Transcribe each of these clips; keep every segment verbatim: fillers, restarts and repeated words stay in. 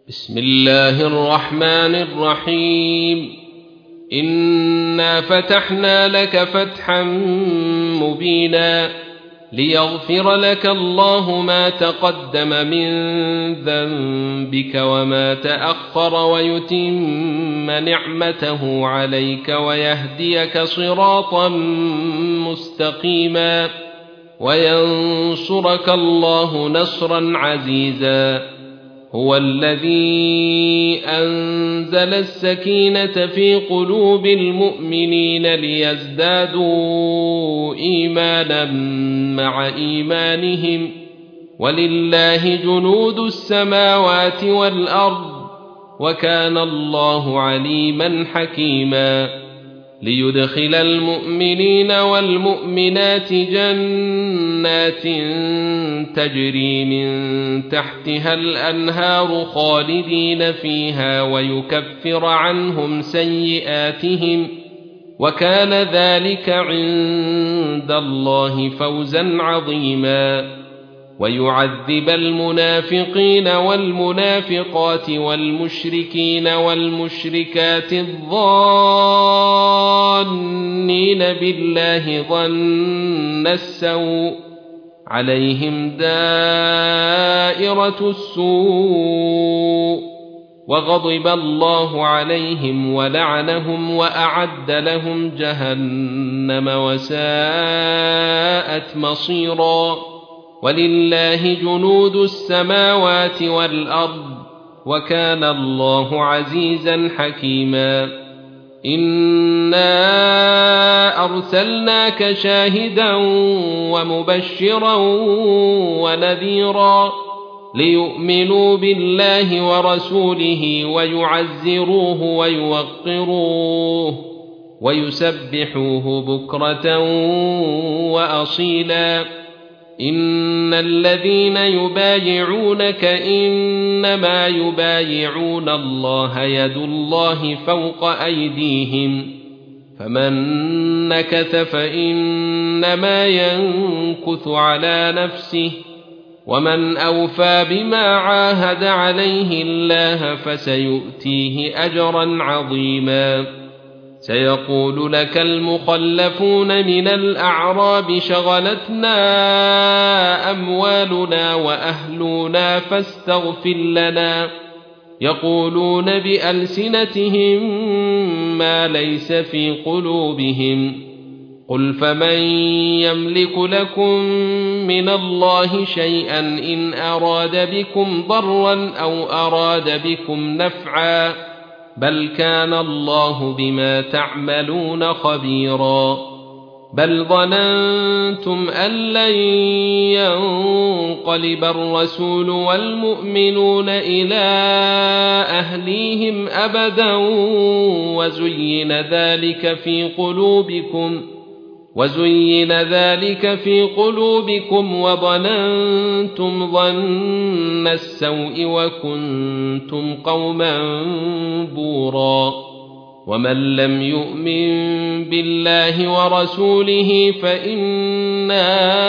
بسم الله الرحمن الرحيم إنا فتحنا لك فتحا مبينا ليغفر لك الله ما تقدم من ذنبك وما تأخر ويتم نعمته عليك ويهديك صراطا مستقيما وينصرك الله نصرا عزيزا. هو الذي أنزل السكينة في قلوب المؤمنين ليزدادوا إيمانا مع إيمانهم ولله جنود السماوات والأرض وكان الله عليما حكيما. ليدخل المؤمنين والمؤمنات جنات تجري من تحتها الأنهار خالدين فيها ويكفر عنهم سيئاتهم وكان ذلك عند الله فوزا عظيما. ويعذب المنافقين والمنافقات والمشركين والمشركات الظانين بالله ظن السوء عليهم دائرة السوء وغضب الله عليهم ولعنهم وأعد لهم جهنم وساءت مصيرا. ولله جنود السماوات والأرض وكان الله عزيزا حكيما. إنا أرسلناك شاهدا ومبشرا ونذيرا ليؤمنوا بالله ورسوله ويعزروه ويوقروه ويسبحوه بكرة وأصيلا. إن الذين يبايعونك إنما يبايعون الله يد الله فوق أيديهم فمن نكث فإنما ينكث على نفسه ومن أوفى بما عاهد عليه الله فسيؤتيه أجرا عظيما. سيقول لك المخلفون من الأعراب شغلتنا أموالنا وأهلنا فاستغفر لنا يقولون بألسنتهم ما ليس في قلوبهم قل فمن يملك لكم من الله شيئا إن أراد بكم ضرا أو أراد بكم نفعا بل كان الله بما تعملون خبيرا. بل ظننتم أن لن ينقلب الرسول والمؤمنون إلى أهليهم أبدا وزين ذلك في قلوبكم وزين ذلك في قلوبكم وظننتم ظن السوء وكنتم قوما بورا. ومن لم يؤمن بالله ورسوله فإنا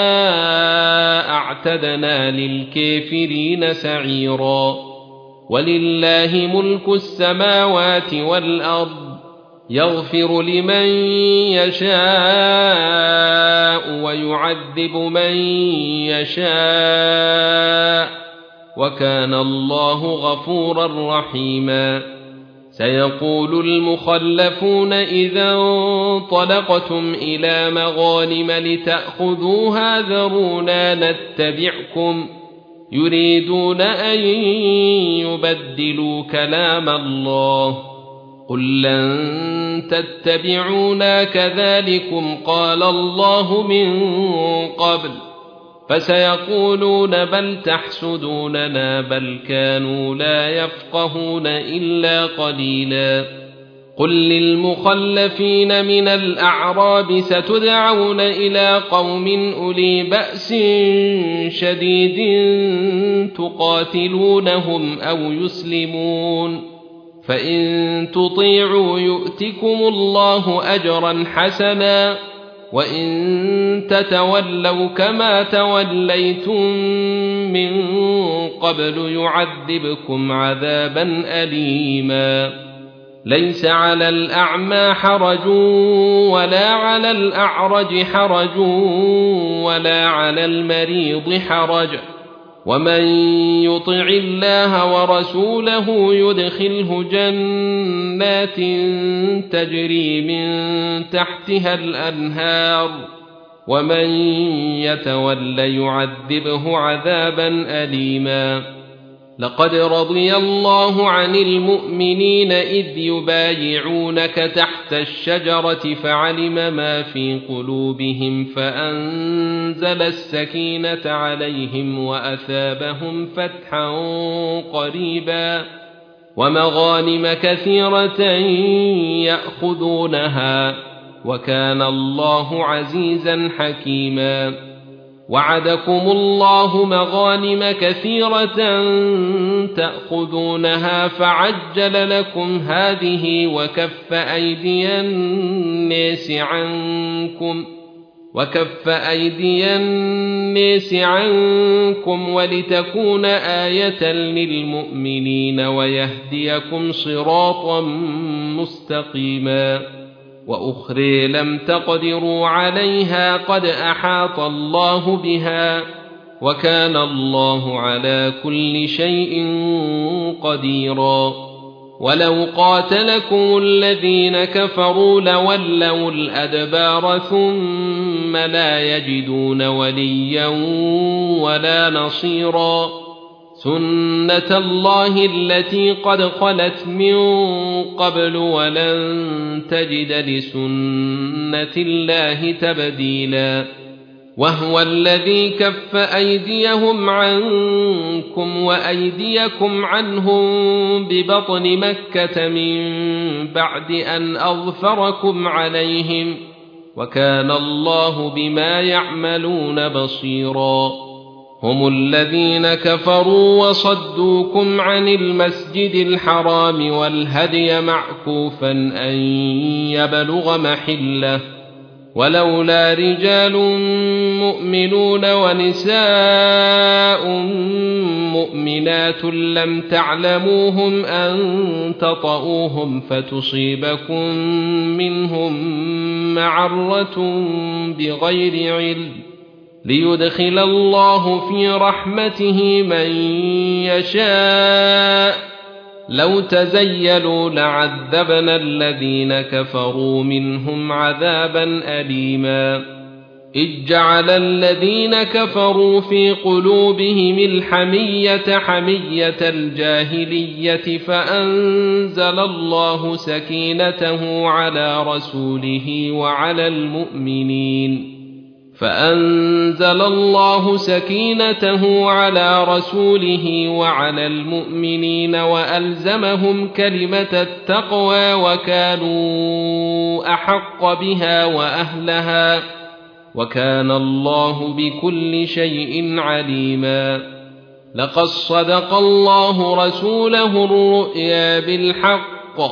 أعتدنا للكافرين سعيرا. ولله ملك السماوات والأرض يغفر لمن يشاء ويعذب من يشاء وكان الله غفورا رحيما. سيقول المخلفون إذا انطلقتم إلى مغانم لتأخذوها ذرونا نتبعكم يريدون أن يبدلوا كلام الله قل لن تتبعونا كذلكم قال الله من قبل فسيقولون بل تحسدوننا بل كانوا لا يفقهون إلا قليلا. قل للمخلفين من الأعراب ستدعون إلى قوم أولي بأس شديد تقاتلونهم أو يسلمون فإن تطيعوا يؤتكم الله أجرا حسنا وإن تتولوا كما توليتم من قبل يعذبكم عذابا أليما ليس على الأعمى حرج ولا على الأعرج حرج ولا على المريض حرج ومن يطع الله ورسوله يدخله جنات تجري من تحتها الأنهار ومن يتول يعذبه عذابا أليما لقد رضي الله عن المؤمنين إذ يبايعونك تحت الشجرة فعلم ما في قلوبهم فأنزل السكينة عليهم وأثابهم فتحا قريبا ومغانم كثيرة يأخذونها وكان الله عزيزا حكيما وعدكم الله مغانم كثيرة تأخذونها فعجل لكم هذه وكف أيدي الناس عنكم وكف أيدي الناس عنكم ولتكون آية للمؤمنين ويهديكم صراطا مستقيما وأخرى لم تقدروا عليها قد أحاط الله بها وكان الله على كل شيء قديرا ولو قاتلكم الذين كفروا لولوا الأدبار ثم لا يجدون وليا ولا نصيرا سنة الله التي قد خلت من قبل ولن تجد لسنة الله تبديلا وهو الذي كف أيديهم عنكم وأيديكم عنهم ببطن مكة من بعد أن أظفركم عليهم وكان الله بما يعملون بصيرا هم الذين كفروا وصدوكم عن المسجد الحرام والهدي معكوفا أن يبلغ محله ولولا رجال مؤمنون ونساء مؤمنات لم تعلموهم أن تطؤوهم فتصيبكم منهم معرة بغير علم ليدخل الله في رحمته من يشاء لو تزيلوا لعذبنا الذين كفروا منهم عذابا أليما إذ جعل الذين كفروا في قلوبهم الحمية حمية الجاهلية فأنزل الله سكينته على رسوله وعلى المؤمنين فأنزل الله سكينته على رسوله وعلى المؤمنين وألزمهم كلمة التقوى وكانوا أحق بها وأهلها وكان الله بكل شيء عليما لقد صدق الله رسوله الرؤيا بالحق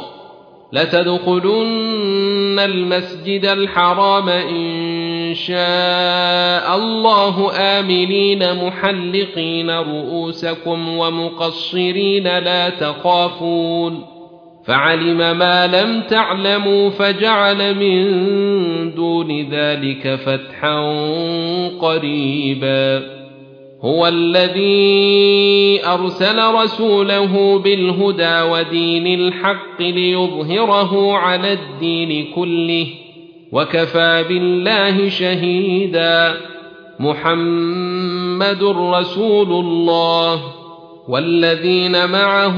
لتدخلن المسجد الحرام إن شاء الله آمنين محلقين رؤوسكم ومقصرين لا تخافون فعلم ما لم تعلموا فجعل من دون ذلك فتحا قريبا هو الذي أرسل رسوله بالهدى ودين الحق ليظهره على الدين كله وكفى بالله شهيدا محمد رسول الله والذين معه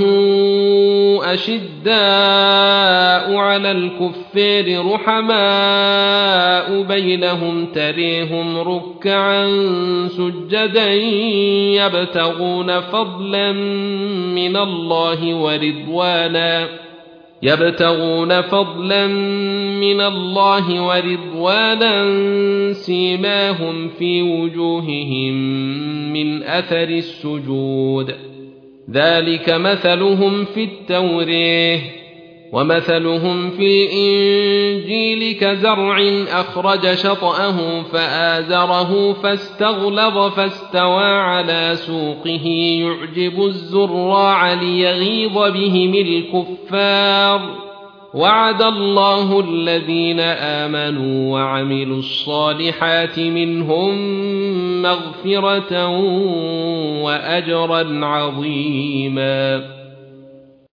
أشداء على الكفار رحماء بينهم تريهم ركعا سجدا يبتغون فضلا من الله ورضوانا يبتغون فضلا من الله ورضوانا سيماهم في وجوههم من أثر السجود ذلك مثلهم في التوراة ومثلهم في الإنجيل كزرع أخرج شطأه فآزره فاستغلظ فاستوى على سوقه يعجب الزراع ليغيظ بهم الكفار وعد الله الذين آمنوا وعملوا الصالحات منهم مغفرة وأجرا عظيما